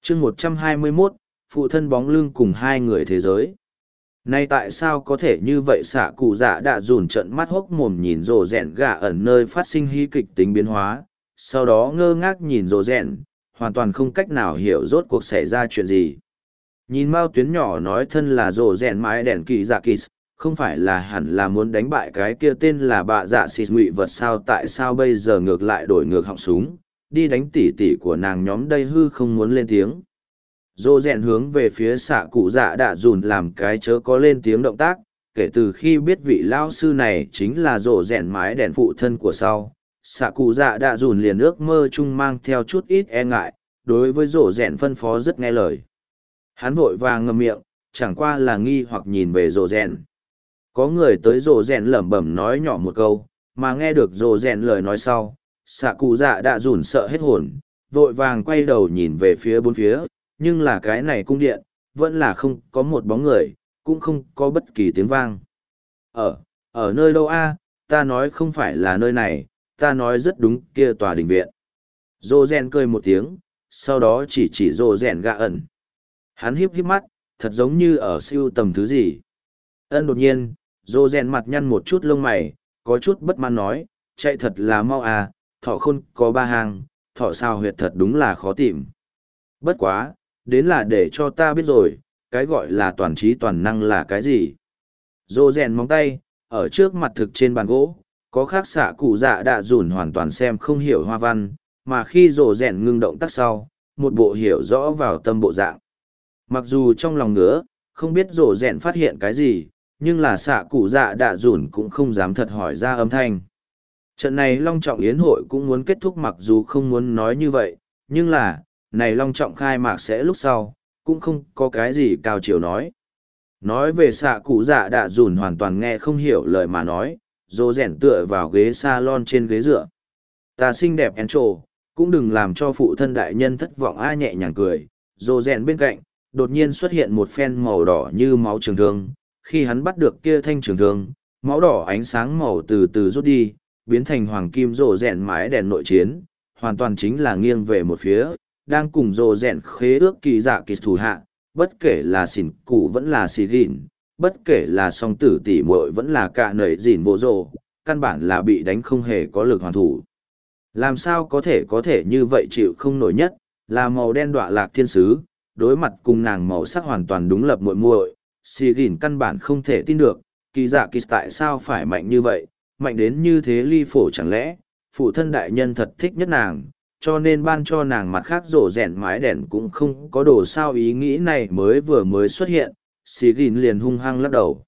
chương 121, phụ thân bóng lưng cùng hai người thế giới. Nay tại sao có thể như vậy? Xạ cụ dạ đã dùn trận mắt hốc mồm nhìn rồ rẹn gạ ẩn nơi phát sinh hy kịch tính biến hóa, sau đó ngơ ngác nhìn rồ rẹn, hoàn toàn không cách nào hiểu rốt cuộc xảy ra chuyện gì. Nhìn Mao Tuyến nhỏ nói thân là rồ rẹn mái đèn kỳ dạ kỳ, không phải là hẳn là muốn đánh bại cái kia tên là bạ dạ xịt ngụy vật sao? Tại sao bây giờ ngược lại đổi ngược họng súng, đi đánh tỉ tỉ của nàng nhóm đây? Hư không muốn lên tiếng. Dô rèn hướng về phía xạ cụ dạ đã dùn làm cái chớ có lên tiếng động tác, kể từ khi biết vị lao sư này chính là dô rèn mái đèn phụ thân của sau. Xạ cụ dạ đã dùn liền ước mơ chung mang theo chút ít e ngại, đối với dô rèn phân phó rất nghe lời. Hắn vội vàng ngậm miệng, chẳng qua là nghi hoặc nhìn về dô rèn. Có người tới dô rèn lẩm bẩm nói nhỏ một câu, mà nghe được dô rèn lời nói sau, xạ cụ dạ đã dùn sợ hết hồn, vội vàng quay đầu nhìn về phía bốn phía, nhưng là cái này cung điện, vẫn là không có một bóng người, cũng không có bất kỳ tiếng vang. Ở nơi đâu a? Ta nói không phải là nơi này, ta nói rất đúng, kia tòa đình viện. Dô rèn cười một tiếng, sau đó chỉ dô rèn gạ ẩn. Hắn híp mắt, thật giống như ở siêu tầm thứ gì. Đột nhiên, dô rèn mặt nhăn một chút lông mày, có chút bất mãn nói, chạy thật là mau à, thọ khôn có ba hàng, thọ sao huyệt thật đúng là khó tìm. Bất quá, đến là để cho ta biết rồi, cái gọi là toàn trí toàn năng là cái gì. Dô rèn móng tay, ở trước mặt thực trên bàn gỗ, có khác xạ cụ dạ đã dùn hoàn toàn xem không hiểu hoa văn, mà khi dô rèn ngưng động tác sau, một bộ hiểu rõ vào tâm bộ dạng. Mặc dù trong lòng ngứa, không biết dô rèn phát hiện cái gì, nhưng là xạ cụ dạ đã dùn cũng không dám thật hỏi ra âm thanh. Trận này long trọng yến hội cũng muốn kết thúc, mặc dù không muốn nói như vậy, nhưng là, này long trọng khai mạc sẽ lúc sau, cũng không có cái gì cao chiều nói. Nói về xạ cụ dạ đã dùn hoàn toàn nghe không hiểu lời mà nói, dô rèn tựa vào ghế salon trên ghế dựa. Ta xinh đẹp en trồ, cũng đừng làm cho phụ thân đại nhân thất vọng. A nhẹ nhàng cười, dô rèn bên cạnh, đột nhiên xuất hiện một phen màu đỏ như máu trường thương. Khi hắn bắt được kia thanh trường thương, máu đỏ ánh sáng màu từ từ rút đi, biến thành hoàng kim rồ rèn mái đèn nội chiến, hoàn toàn chính là nghiêng về một phía, đang cùng rồ rèn khế ước kỳ dạ kỳ thủ hạ, bất kể là xỉn cụ vẫn là xì gìn, bất kể là song tử tỉ muội vẫn là cả nầy dìn vô rồ, căn bản là bị đánh không hề có lực hoàn thủ. Làm sao có thể như vậy chịu không nổi nhất, là màu đen đọa lạc thiên sứ, đối mặt cùng nàng màu sắc hoàn toàn đúng lập muội muội, xì gìn căn bản không thể tin được, kỳ dạ kỳ tại sao phải mạnh như vậy, mạnh đến như thế ly phổ. Chẳng lẽ phụ thân đại nhân thật thích nhất nàng, cho nên ban cho nàng mặt khác rổ rèn mái đèn cũng không có đồ sao? Ý nghĩ này mới xuất hiện, xì gìn liền hung hăng lắc đầu.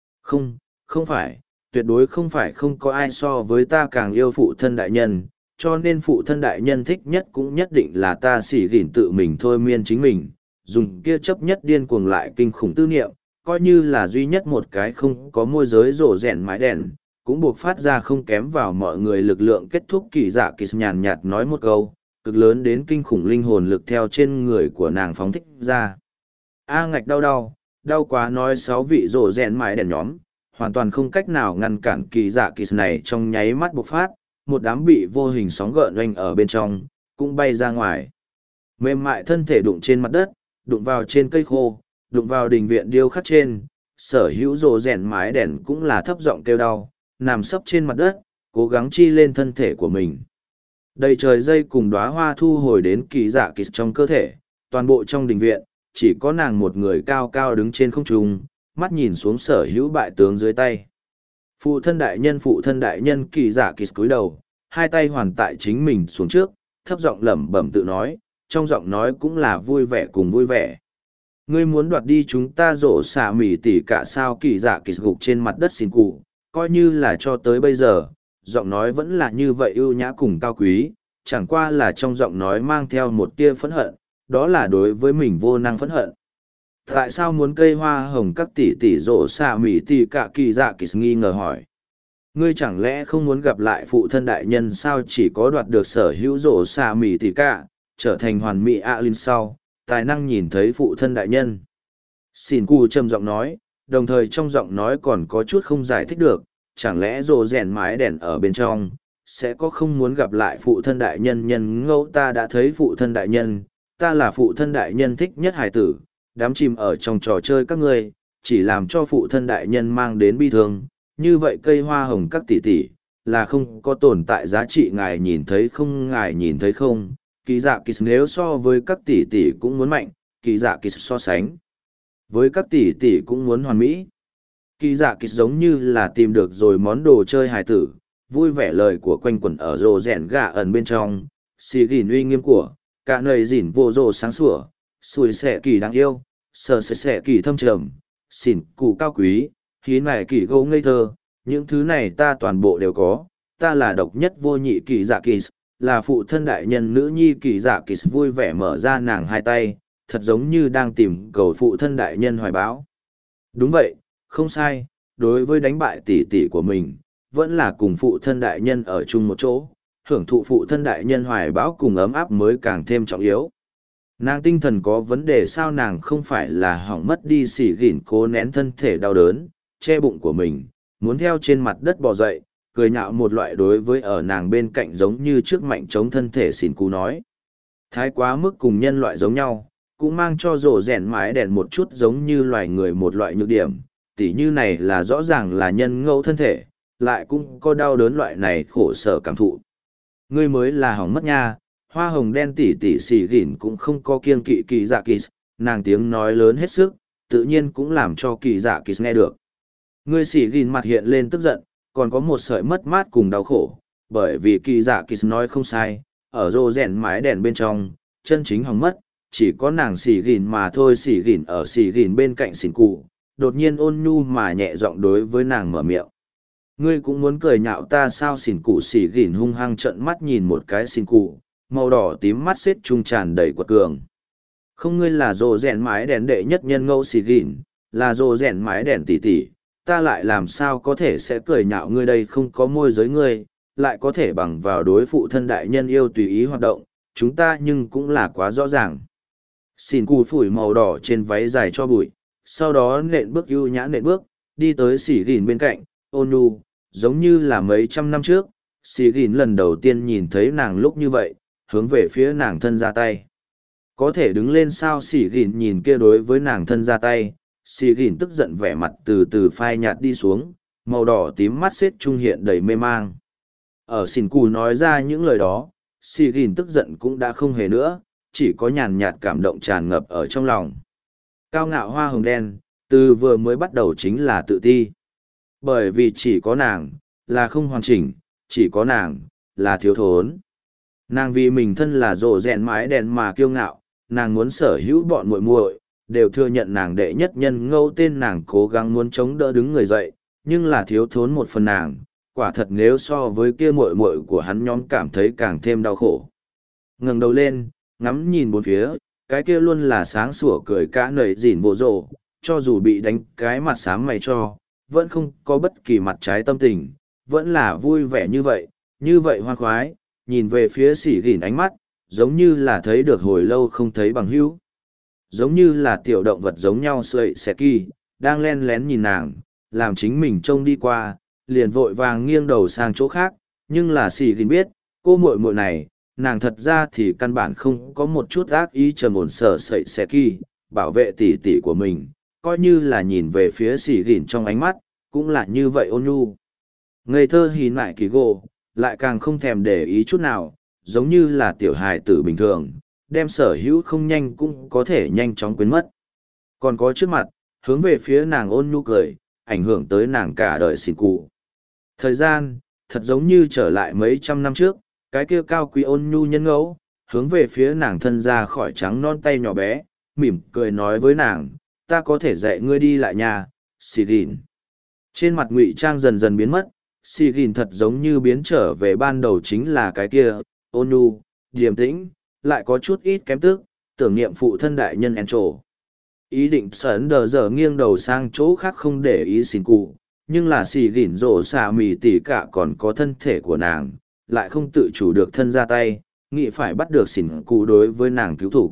Không phải, tuyệt đối không phải, không có ai so với ta càng yêu phụ thân đại nhân, cho nên phụ thân đại nhân thích nhất cũng nhất định là ta. Xì gìn tự mình thôi miên chính mình, dùng kia chấp nhất điên cuồng lại kinh khủng tư niệm, coi như là duy nhất một cái không có môi giới rổ rèn mái đèn, cũng buộc phát ra không kém vào mọi người lực lượng. Kết thúc, kỳ dạ kỳ nhàn nhạt nói một câu, cực lớn đến kinh khủng linh hồn lực theo trên người của nàng phóng thích ra. A ngạch đau quá. Nói 6 vị rổ rèn mái đèn nhóm, hoàn toàn không cách nào ngăn cản kỳ dạ kỳ này, trong nháy mắt bộc phát, một đám bị vô hình sóng gợn oanh ở bên trong, cũng bay ra ngoài. Mềm mại thân thể đụng trên mặt đất, đụng vào trên cây khô, đụng vào đình viện điêu khắc trên, sở hữu rổ rèn mái đèn cũng là thấp giọng kêu đau, nằm sấp trên mặt đất, cố gắng chi lên thân thể của mình. Đầy trời dây cùng đóa hoa thu hồi đến kỳ dạ kỳ trong cơ thể, toàn bộ trong đình viện, chỉ có nàng một người cao cao đứng trên không trung, mắt nhìn xuống sở hữu bại tướng dưới tay. Phụ thân đại nhân, kỳ dạ kỳ cúi đầu, hai tay hoàn tại chính mình xuống trước, thấp giọng lẩm bẩm tự nói, trong giọng nói cũng là vui vẻ cùng vui vẻ. Ngươi muốn đoạt đi chúng ta rổ xả mỉ tỉ cả sao? Kỳ dạ kỳ gục trên mặt đất xin cụ, coi như là cho tới bây giờ, giọng nói vẫn là như vậy ưu nhã cùng cao quý, chẳng qua là trong giọng nói mang theo một tia phẫn hận, đó là đối với mình vô năng phẫn hận. Tại sao muốn cây hoa hồng các tỷ tỷ rổ xạ mỉ tỷ cả? Kỳ dạ kỳ nghi ngờ hỏi. Ngươi chẳng lẽ không muốn gặp lại phụ thân đại nhân sao? Chỉ có đoạt được sở hữu rổ xạ mỉ tỷ cả, trở thành hoàn mỹ linh sau, tài năng nhìn thấy phụ thân đại nhân. Xin cu trầm giọng nói, đồng thời trong giọng nói còn có chút không giải thích được, chẳng lẽ rồ rèn mái đèn ở bên trong, sẽ có không muốn gặp lại phụ thân đại nhân? Nhân ngẫu ta đã thấy phụ thân đại nhân, ta là phụ thân đại nhân thích nhất hài tử, đám chìm ở trong trò chơi các ngươi, chỉ làm cho phụ thân đại nhân mang đến bi thương, như vậy cây hoa hồng các tỷ tỷ, là không có tồn tại giá trị ngài nhìn thấy không ngài nhìn thấy không, kỳ dạ kỳ nếu so với các tỷ tỷ cũng muốn mạnh, kỳ dạ kỳ so sánh với các tỷ tỷ cũng muốn hoàn mỹ. Kỳ dạ kỳ giống như là tìm được rồi món đồ chơi hài tử, vui vẻ lời của quanh quẩn ở rồ rèn gà ẩn bên trong, xì gìn uy nghiêm của, cả nơi dỉn vô rồ sáng sủa, xùi xẻ kỳ đáng yêu, sờ xẻ kỳ thâm trầm, xỉn cụ cao quý, khí này kỳ gấu ngây thơ, những thứ này ta toàn bộ đều có, ta là độc nhất vô nhị kỳ dạ kỳ, là phụ thân đại nhân nữ nhi kỳ dạ kỳ vui vẻ mở ra nàng hai tay, thật giống như đang tìm cầu phụ thân đại nhân hoài báo. Đúng vậy, không sai, đối với đánh bại tỷ tỷ của mình, vẫn là cùng phụ thân đại nhân ở chung một chỗ, hưởng thụ phụ thân đại nhân hoài bão cùng ấm áp mới càng thêm trọng yếu. Nàng tinh thần có vấn đề sao nàng không phải là hỏng mất đi xỉ gỉn cố nén thân thể đau đớn, che bụng của mình, muốn theo trên mặt đất bò dậy, cười nhạo một loại đối với ở nàng bên cạnh giống như trước mạnh chống thân thể xỉn cú nói. Thái quá mức cùng nhân loại giống nhau, cũng mang cho rổ rèn mái đèn một chút giống như loài người một loại nhược điểm, tỉ như này là rõ ràng là nhân ngẫu thân thể, lại cũng có đau đớn loại này khổ sở cảm thụ. Ngươi mới là hỏng mất nha, hoa hồng đen tỉ tỉ xỉ gỉn cũng không có kiêng kỵ kỳ dạ kỳ, nàng tiếng nói lớn hết sức, tự nhiên cũng làm cho kỳ dạ kỳ nghe được. Ngươi xỉ gỉn mặt hiện lên tức giận, còn có một sợi mất mát cùng đau khổ, bởi vì kỳ dạ kỳ nói không sai, ở rô rèn mái đèn bên trong, chân chính hỏng mất, chỉ có nàng xỉ gỉn mà thôi. Xỉ gỉn ở xỉ gỉn bên cạnh xỉn cụ, đột nhiên ôn nhu mà nhẹ giọng đối với nàng mở miệng. Ngươi cũng muốn cười nhạo ta sao? Xỉn cụ xỉ gỉn hung hăng trợn mắt nhìn một cái xỉn cụ, màu đỏ tím mắt xếp trung tràn đầy quật cường. Không, ngươi là rồ rèn mái đèn đệ nhất nhân ngẫu xỉ gỉn, là rồ rèn mái đèn tỷ tỷ, ta lại làm sao có thể sẽ cười nhạo ngươi đây, không có môi giới ngươi, lại có thể bằng vào đối phụ thân đại nhân yêu tùy ý hoạt động, chúng ta nhưng cũng là quá rõ ràng. Xỉn cụ phủi màu đỏ trên váy dài cho bụi, sau đó nện bước ưu nhã nện bước, đi tới xỉ gỉn bên cạnh, ôn nhu, giống như là mấy trăm năm trước, xỉ gỉn lần đầu tiên nhìn thấy nàng lúc như vậy, hướng về phía nàng thân ra tay. Có thể đứng lên sao? Xỉ gỉn nhìn kia đối với nàng thân ra tay, xỉ gỉn tức giận vẻ mặt từ từ phai nhạt đi xuống, màu đỏ tím mắt xếp trung hiện đầy mê mang. Ở xỉn cụ nói ra những lời đó, xỉ gỉn tức giận cũng đã không hề nữa, chỉ có nhàn nhạt cảm động tràn ngập ở trong lòng. Cao ngạo hoa hồng đen, từ vừa mới bắt đầu chính là tự ti. Bởi vì chỉ có nàng, là không hoàn chỉnh, chỉ có nàng, là thiếu thốn. Nàng vì mình thân là rồ rèn mái đèn mà kiêu ngạo, nàng muốn sở hữu bọn muội muội đều thừa nhận nàng đệ nhất nhân ngẫu tên, nàng cố gắng muốn chống đỡ đứng người dậy, nhưng là thiếu thốn một phần nàng, quả thật nếu so với kia muội muội của hắn nhóm cảm thấy càng thêm đau khổ. Ngẩng đầu lên, ngắm nhìn bốn phía, cái kia luôn là sáng sủa cười cả nầy dỉn vô rồ, cho dù bị đánh cái mặt xám mày cho, vẫn không có bất kỳ mặt trái tâm tình, vẫn là vui vẻ như vậy hoan khoái, nhìn về phía xỉ gỉn ánh mắt, giống như là thấy được hồi lâu không thấy bằng hữu. Giống như là tiểu động vật giống nhau sợi xẻ kỳ, đang len lén nhìn nàng, làm chính mình trông đi qua, liền vội vàng nghiêng đầu sang chỗ khác, nhưng là xỉ gỉn biết, cô muội muội này, nàng thật ra thì căn bản không có một chút ác ý trầm ổn sở sợi xẻ kỳ, bảo vệ tỷ tỷ của mình, coi như là nhìn về phía xỉ gỉn trong ánh mắt, cũng là như vậy ôn nhu. Ngây thơ hìn lại kỳ gỗ, lại càng không thèm để ý chút nào, giống như là tiểu hài tử bình thường, đem sở hữu không nhanh cũng có thể nhanh chóng quên mất. Còn có trước mặt, hướng về phía nàng ôn nhu cười, ảnh hưởng tới nàng cả đời xỉn cụ. Thời gian, thật giống như trở lại mấy trăm năm trước, cái kia cao quý ôn nhu nhân ngẫu, hướng về phía nàng thân ra khỏi trắng non tay nhỏ bé, mỉm cười nói với nàng, ta có thể dạy ngươi đi lại nhà, xì gìn. Trên mặt ngụy trang dần dần biến mất, xì gìn thật giống như biến trở về ban đầu chính là cái kia, ôn nhu, điềm tĩnh, lại có chút ít kém tức, tưởng niệm phụ thân đại nhân en trổ. Ý định sấn đờ giờ nghiêng đầu sang chỗ khác không để ý xỉn cụ, nhưng là xì gìn rổ xà mì tỉ cả còn có thân thể của nàng, lại không tự chủ được thân ra tay, nghĩ phải bắt được xỉn cụ đối với nàng cứu thủ.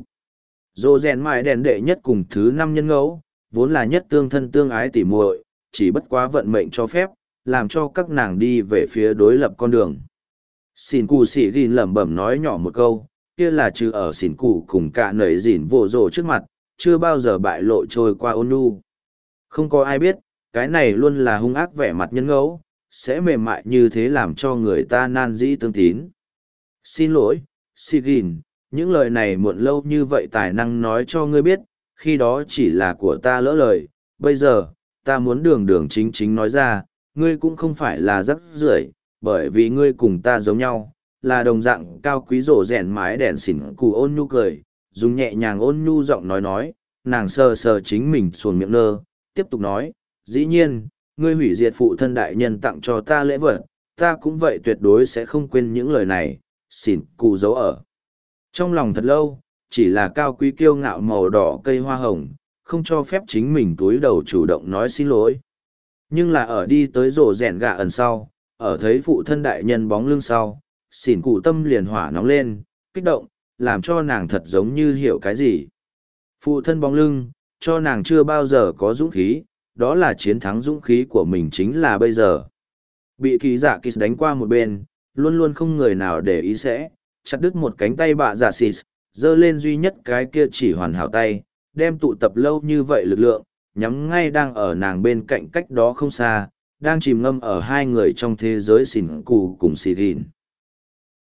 Rô rèn mãi đèn đệ nhất cùng thứ 5 nhân ngẫu, vốn là nhất tương thân tương ái tỉ muội, chỉ bất quá vận mệnh cho phép, làm cho các nàng đi về phía đối lập con đường. Xỉn cụ xỉ gìn lẩm bẩm nói nhỏ một câu, kia là trừ ở xỉn cụ cùng cả nầy dỉn vỗ rồ trước mặt, chưa bao giờ bại lộ trôi qua ôn nhu. Không có ai biết, cái này luôn là hung ác vẻ mặt nhân ngẫu, sẽ mềm mại như thế làm cho người ta nan dĩ tương tín. Xin lỗi, Sigin, những lời này muộn lâu như vậy tài năng nói cho ngươi biết, khi đó chỉ là của ta lỡ lời, bây giờ, ta muốn đường đường chính chính nói ra, ngươi cũng không phải là rắc rưởi, bởi vì ngươi cùng ta giống nhau, là đồng dạng cao quý rổ rèn mái đèn xỉn cù ôn nhu cười, dùng nhẹ nhàng ôn nhu giọng nói, nàng sờ sờ chính mình xuồng miệng nơ, tiếp tục nói, dĩ nhiên, ngươi hủy diệt phụ thân đại nhân tặng cho ta lễ vật, ta cũng vậy tuyệt đối sẽ không quên những lời này, xỉn cù giấu ở. Trong lòng thật lâu, chỉ là cao quý kiêu ngạo màu đỏ cây hoa hồng, không cho phép chính mình túi đầu chủ động nói xin lỗi. Nhưng là ở đi tới rổ rèn gạ ẩn sau, ở thấy phụ thân đại nhân bóng lưng sau, xỉn cụ tâm liền hỏa nóng lên, kích động, làm cho nàng thật giống như hiểu cái gì. Phụ thân bóng lưng, cho nàng chưa bao giờ có dũng khí, đó là chiến thắng dũng khí của mình chính là bây giờ. Bị kỳ dạ kỳ đánh qua một bên, luôn luôn không người nào để ý sẽ, chặt đứt một cánh tay bạ dạ xịt, giơ lên duy nhất cái kia chỉ hoàn hảo tay, đem tụ tập lâu như vậy lực lượng, nhắm ngay đang ở nàng bên cạnh cách đó không xa, đang chìm ngâm ở hai người trong thế giới xỉn cụ cùng xì gìn.